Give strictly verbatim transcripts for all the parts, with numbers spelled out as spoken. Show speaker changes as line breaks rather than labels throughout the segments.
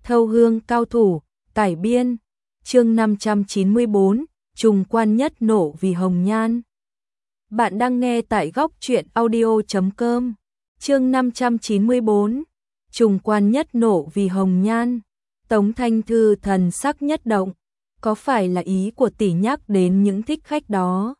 Thâu hương cao thủ, cải biên, chương năm trăm chín mươi bốn, trùng quan nhất nổ vì hồng nhan. Bạn đang nghe tại góc truyện audio chấm com, chương năm trăm chín mươi bốn, trùng quan nhất nổ vì hồng nhan. Tống Thanh Thư thần sắc nhất động, có phải là ý của tỷ nhắc đến những thích khách đó?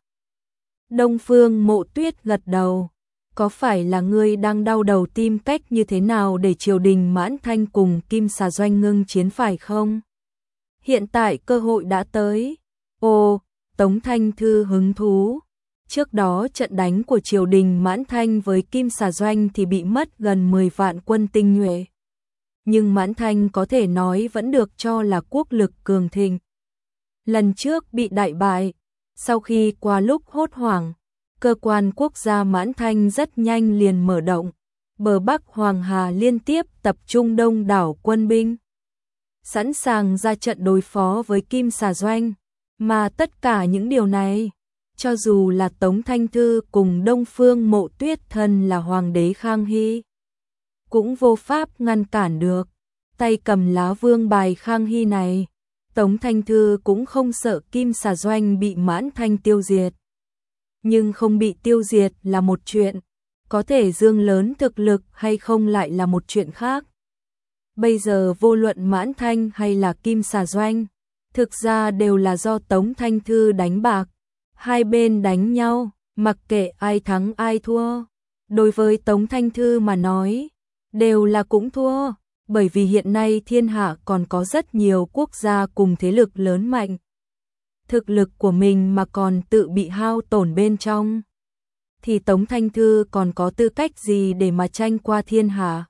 Đông Phương Mộ Tuyết gật đầu. Có phải là ngươi đang đau đầu tìm cách như thế nào để triều đình Mãn Thanh cùng Kim Xà Doanh ngưng chiến phải không? Hiện tại cơ hội đã tới. Ồ, Tống Thanh Thư hứng thú. Trước đó trận đánh của triều đình Mãn Thanh với Kim Xà Doanh thì bị mất gần mười vạn quân tinh nhuệ. Nhưng Mãn Thanh có thể nói vẫn được cho là quốc lực cường thịnh. Lần trước bị đại bại, sau khi qua lúc hốt hoảng, cơ quan quốc gia Mãn Thanh rất nhanh liền mở động, bờ Bắc Hoàng Hà liên tiếp tập trung đông đảo quân binh, sẵn sàng ra trận đối phó với Kim Xà Doanh, mà tất cả những điều này, cho dù là Tống Thanh Thư cùng Đông Phương Mộ Tuyết thân là Hoàng đế Khang Hy, cũng vô pháp ngăn cản được. Tay cầm lá vương bài Khang Hy này, Tống Thanh Thư cũng không sợ Kim Xà Doanh bị Mãn Thanh tiêu diệt. Nhưng không bị tiêu diệt là một chuyện, có thể dương lớn thực lực hay không lại là một chuyện khác. Bây giờ vô luận Mãn Thanh hay là Kim Xà Doanh, thực ra đều là do Tống Thanh Thư đánh bạc. Hai bên đánh nhau, mặc kệ ai thắng ai thua. Đối với Tống Thanh Thư mà nói, đều là cũng thua, bởi vì hiện nay thiên hạ còn có rất nhiều quốc gia cùng thế lực lớn mạnh. Thực lực của mình mà còn tự bị hao tổn bên trong, thì Tống Thanh Thư còn có tư cách gì để mà tranh qua thiên hạ?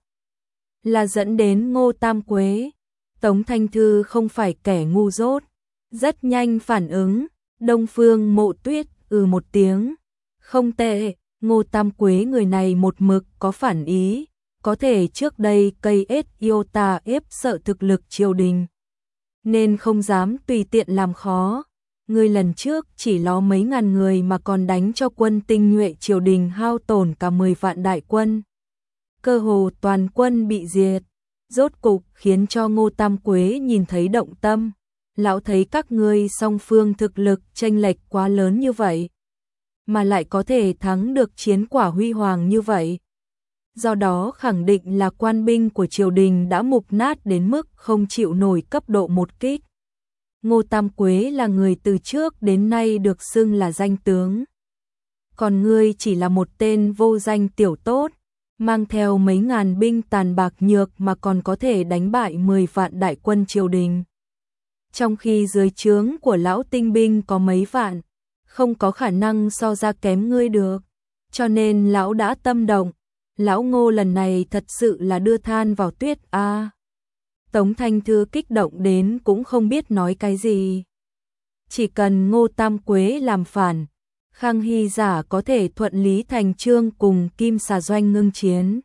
Là dẫn đến Ngô Tam Quế. Tống Thanh Thư không phải kẻ ngu dốt, rất nhanh phản ứng. Đông Phương Mộ Tuyết ừ một tiếng, không tệ. Ngô Tam Quế người này một mực có phản ý, có thể trước đây cây ết yêu tà ép sợ thực lực triều đình, nên không dám tùy tiện làm khó. Người lần trước chỉ ló mấy ngàn người mà còn đánh cho quân tinh nhuệ triều đình hao tổn cả mười vạn đại quân. Cơ hồ toàn quân bị diệt, rốt cục khiến cho Ngô Tam Quế nhìn thấy động tâm. Lão thấy các ngươi song phương thực lực chênh lệch quá lớn như vậy, mà lại có thể thắng được chiến quả huy hoàng như vậy. Do đó khẳng định là quan binh của triều đình đã mục nát đến mức không chịu nổi cấp độ một kích. Ngô Tam Quế là người từ trước đến nay được xưng là danh tướng. Còn ngươi chỉ là một tên vô danh tiểu tốt, mang theo mấy ngàn binh tàn bạc nhược mà còn có thể đánh bại mười vạn đại quân triều đình. Trong khi dưới trướng của lão tinh binh có mấy vạn, không có khả năng so ra kém ngươi được. Cho nên lão đã tâm động, lão Ngô lần này thật sự là đưa than vào tuyết a. À, Tống Thanh Thư kích động đến cũng không biết nói cái gì. Chỉ cần Ngô Tam Quế làm phản, Khang Hy giả có thể thuận lý thành chương cùng Kim Xà Doanh ngưng chiến.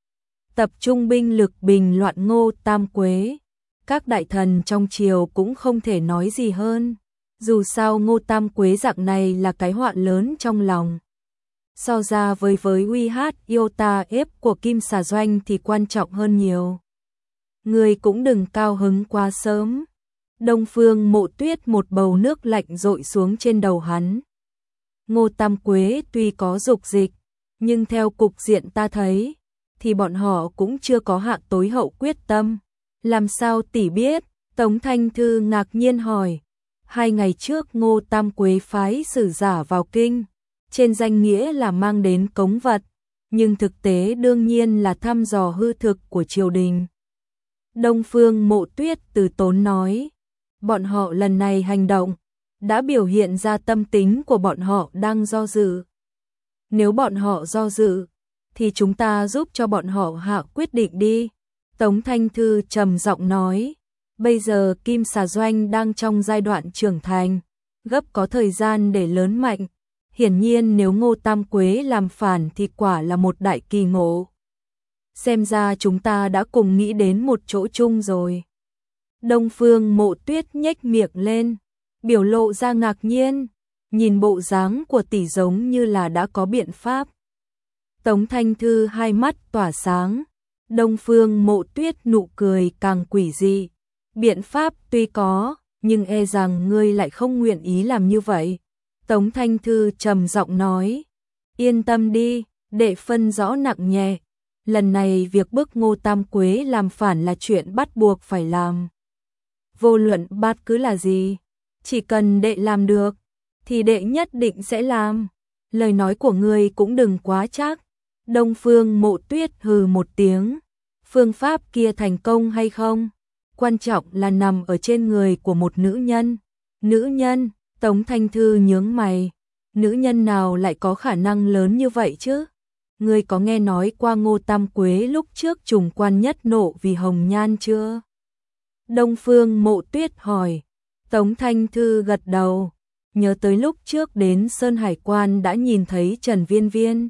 Tập trung binh lực bình loạn Ngô Tam Quế. Các đại thần trong triều cũng không thể nói gì hơn. Dù sao Ngô Tam Quế dạng này là cái họa lớn trong lòng. So ra với với uy hát yêu ta ép của Kim Xà Doanh thì quan trọng hơn nhiều. Người cũng đừng cao hứng quá sớm. Đông Phương Mộ Tuyết một bầu nước lạnh dội xuống trên đầu hắn. Ngô Tam Quế tuy có dục dịch, nhưng theo cục diện ta thấy, thì bọn họ cũng chưa có hạ tối hậu quyết tâm. Làm sao tỷ biết? Tống Thanh Thư ngạc nhiên hỏi. Hai ngày trước Ngô Tam Quế phái sử giả vào kinh, trên danh nghĩa là mang đến cống vật, nhưng thực tế đương nhiên là thăm dò hư thực của triều đình. Đông Phương Mộ Tuyết từ tốn nói, bọn họ lần này hành động, đã biểu hiện ra tâm tính của bọn họ đang do dự. Nếu bọn họ do dự, thì chúng ta giúp cho bọn họ hạ quyết định đi. Tống Thanh Thư trầm giọng nói, bây giờ Kim Xà Doanh đang trong giai đoạn trưởng thành, gấp có thời gian để lớn mạnh. Hiển nhiên nếu Ngô Tam Quế làm phản thì quả là một đại kỳ ngộ. Xem ra chúng ta đã cùng nghĩ đến một chỗ chung rồi. Đông Phương Mộ Tuyết nhếch miệng lên, biểu lộ ra ngạc nhiên, nhìn bộ dáng của tỷ giống như là đã có biện pháp. Tống Thanh Thư hai mắt tỏa sáng, Đông Phương Mộ Tuyết nụ cười càng quỷ dị. Biện pháp tuy có, nhưng e rằng ngươi lại không nguyện ý làm như vậy. Tống Thanh Thư trầm giọng nói. Yên tâm đi, đệ phân rõ nặng nhẹ. Lần này việc bức Ngô Tam Quế làm phản là chuyện bắt buộc phải làm. Vô luận bát cứ là gì, chỉ cần đệ làm được, thì đệ nhất định sẽ làm. Lời nói của ngươi cũng đừng quá chắc. Đông Phương Mộ Tuyết hừ một tiếng. Phương pháp kia thành công hay không, quan trọng là nằm ở trên người của một nữ nhân. Nữ nhân? Tống Thanh Thư nhướng mày. Nữ nhân nào lại có khả năng lớn như vậy chứ? Ngươi có nghe nói qua Ngô Tam Quế lúc trước trùng quan nhất nộ vì hồng nhan chưa? Đông Phương Mộ Tuyết hỏi. Tống Thanh Thư gật đầu. Nhớ tới lúc trước đến Sơn Hải Quan đã nhìn thấy Trần Viên Viên.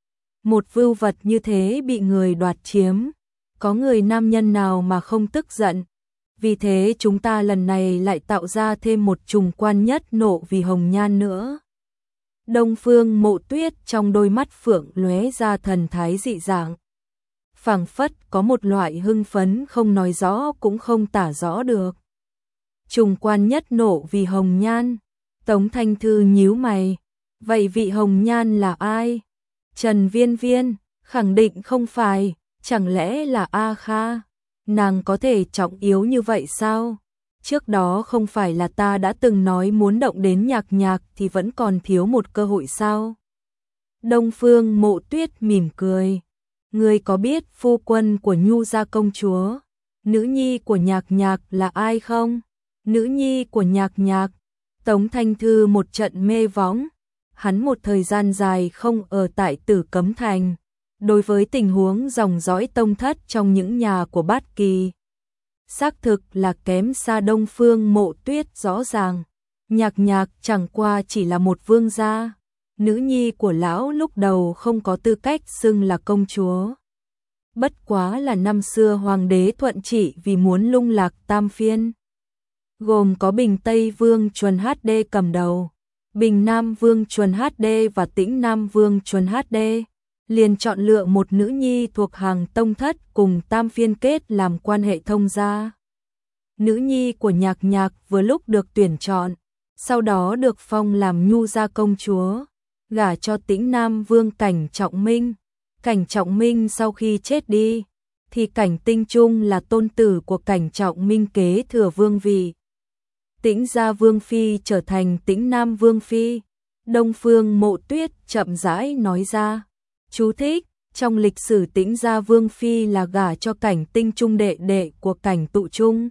Một vưu vật như thế bị người đoạt chiếm. Có người nam nhân nào mà không tức giận. Vì thế chúng ta lần này lại tạo ra thêm một trùng quan nhất nộ vì hồng nhan nữa. Đông Phương Mộ Tuyết trong đôi mắt phượng lóe ra thần thái dị dạng. Phảng phất có một loại hưng phấn không nói rõ cũng không tả rõ được. Trùng quan nhất nộ vì hồng nhan. Tống Thanh Thư nhíu mày. Vậy vị hồng nhan là ai? Trần Viên Viên? Khẳng định không phải. Chẳng lẽ là A Kha? Nàng có thể trọng yếu như vậy sao? Trước đó không phải là ta đã từng nói muốn động đến Nhạc Nhạc thì vẫn còn thiếu một cơ hội sao? Đông Phương Mộ Tuyết mỉm cười. Ngươi có biết phu quân của Nhu gia công chúa, nữ nhi của Nhạc Nhạc là ai không? Nữ nhi của Nhạc Nhạc? Tống Thanh Thư một trận mê võng. Hắn một thời gian dài không ở tại Tử Cấm Thành. Đối với tình huống dòng dõi tông thất trong những nhà của Bát Kỳ, xác thực là kém xa Đông Phương Mộ Tuyết rõ ràng. Nhạc Nhạc chẳng qua chỉ là một vương gia. Nữ nhi của lão lúc đầu không có tư cách xưng là công chúa. Bất quá là năm xưa hoàng đế thuận trị vì muốn lung lạc tam phiên. Gồm có Bình Tây Vương Chuân hát đê cầm đầu, Bình Nam Vương Chuân hát đê và Tĩnh Nam Vương Chuân hát đê. Liền chọn lựa một nữ nhi thuộc hàng tông thất cùng tam phiên kết làm quan hệ thông gia. Nữ nhi của Nhạc Nhạc vừa lúc được tuyển chọn, sau đó được phong làm Nhu gia công chúa, gả cho Tĩnh Nam Vương Cảnh Trọng Minh. Cảnh Trọng Minh sau khi chết đi, thì Cảnh Tinh Trung là tôn tử của Cảnh Trọng Minh kế thừa vương vị. Tĩnh gia Vương Phi trở thành Tĩnh Nam Vương Phi. Đông Phương Mộ Tuyết chậm rãi nói ra. Chú thích, trong lịch sử Tĩnh gia Vương Phi là gả cho Cảnh Tinh Trung đệ đệ của Cảnh Tụ Trung.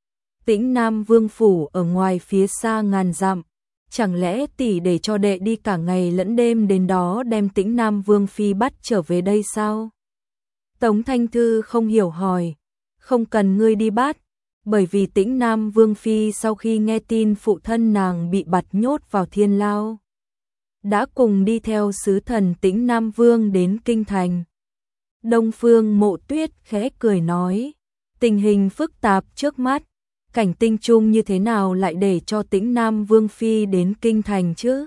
Tĩnh Nam Vương Phủ ở ngoài phía xa ngàn dặm. Chẳng lẽ tỷ để cho đệ đi cả ngày lẫn đêm đến đó đem Tĩnh Nam Vương Phi bắt trở về đây sao? Tống Thanh Thư không hiểu hỏi. Không cần ngươi đi bắt, bởi vì Tĩnh Nam Vương Phi sau khi nghe tin phụ thân nàng bị bắt nhốt vào thiên lao, đã cùng đi theo sứ thần Tĩnh Nam Vương đến Kinh Thành. Đông Phương Mộ Tuyết khẽ cười nói. Tình hình phức tạp trước mắt, Cảnh Tinh Trung như thế nào lại để cho Tĩnh Nam Vương Phi đến Kinh Thành chứ?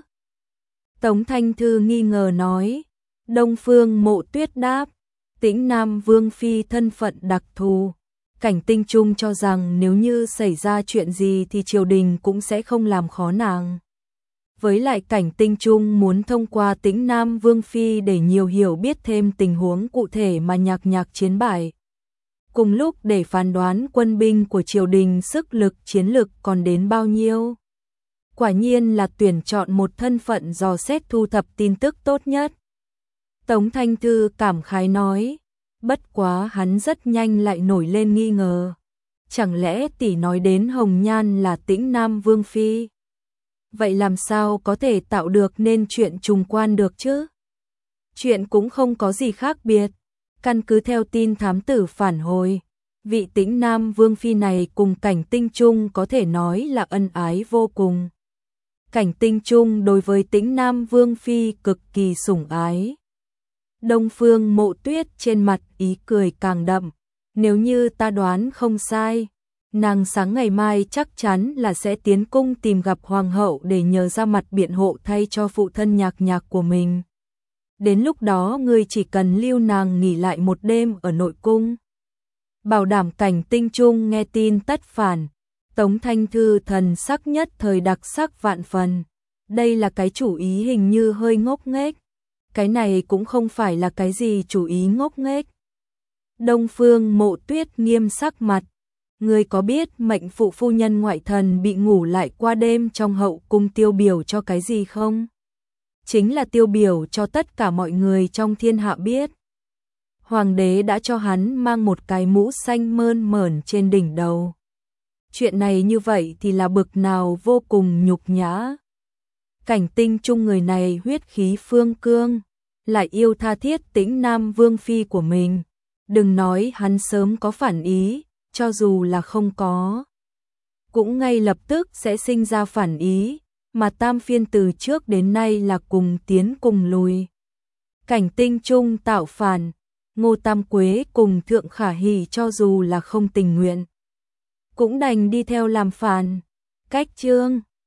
Tống Thanh Thư nghi ngờ nói. Đông Phương Mộ Tuyết đáp. Tĩnh Nam Vương Phi thân phận đặc thù. Cảnh Tinh Trung cho rằng nếu như xảy ra chuyện gì thì triều đình cũng sẽ không làm khó nàng. Với lại Cảnh Tinh Trung muốn thông qua Tĩnh Nam Vương Phi để nhiều hiểu biết thêm tình huống cụ thể mà Nhạc Nhạc chiến bại. Cùng lúc để phán đoán quân binh của triều đình sức lực chiến lực còn đến bao nhiêu. Quả nhiên là tuyển chọn một thân phận dò xét thu thập tin tức tốt nhất. Tống Thanh Thư cảm khái nói. Bất quá hắn rất nhanh lại nổi lên nghi ngờ. Chẳng lẽ tỷ nói đến Hồng Nhan là Tĩnh Nam Vương Phi? Vậy làm sao có thể tạo được nên chuyện trùng quan được chứ? Chuyện cũng không có gì khác biệt. Căn cứ theo tin thám tử phản hồi, vị Tĩnh Nam Vương Phi này cùng Cảnh Tinh Trung có thể nói là ân ái vô cùng. Cảnh Tinh Trung đối với Tĩnh Nam Vương Phi cực kỳ sủng ái. Đông Phương Mộ Tuyết trên mặt ý cười càng đậm. Nếu như ta đoán không sai, nàng sáng ngày mai chắc chắn là sẽ tiến cung tìm gặp hoàng hậu để nhờ ra mặt biện hộ thay cho phụ thân Nhạc Nhạc của mình. đến lúc đó ngươi chỉ cần lưu nàng nghỉ lại một đêm ở nội cung. Bảo đảm Cảnh Tinh Trung nghe tin tất phản, Tống Thanh Thư thần sắc nhất thời đặc sắc vạn phần. Đây là cái chủ ý hình như hơi ngốc nghếch. Cái này cũng không phải là cái gì chủ ý ngốc nghếch. Đông Phương Mộ Tuyết nghiêm sắc mặt. Ngươi có biết mệnh phụ phu nhân ngoại thần bị ngủ lại qua đêm trong hậu cung tiêu biểu cho cái gì không? Chính là tiêu biểu cho tất cả mọi người trong thiên hạ biết. Hoàng đế đã cho hắn mang một cái mũ xanh mơn mởn trên đỉnh đầu. Chuyện này như vậy thì là bực nào vô cùng nhục nhã. Cảnh Tinh Trung người này huyết khí phương cương, lại yêu tha thiết Tĩnh Nam vương phi của mình. Đừng nói hắn sớm có phản ý, cho dù là không có, cũng ngay lập tức sẽ sinh ra phản ý, mà Tam Phiên từ trước đến nay là cùng tiến cùng lùi. Cảnh Tinh Trung tạo phản, Ngô Tam Quế cùng Thượng Khả Hỷ cho dù là không tình nguyện, cũng đành đi theo làm phản. Cách chương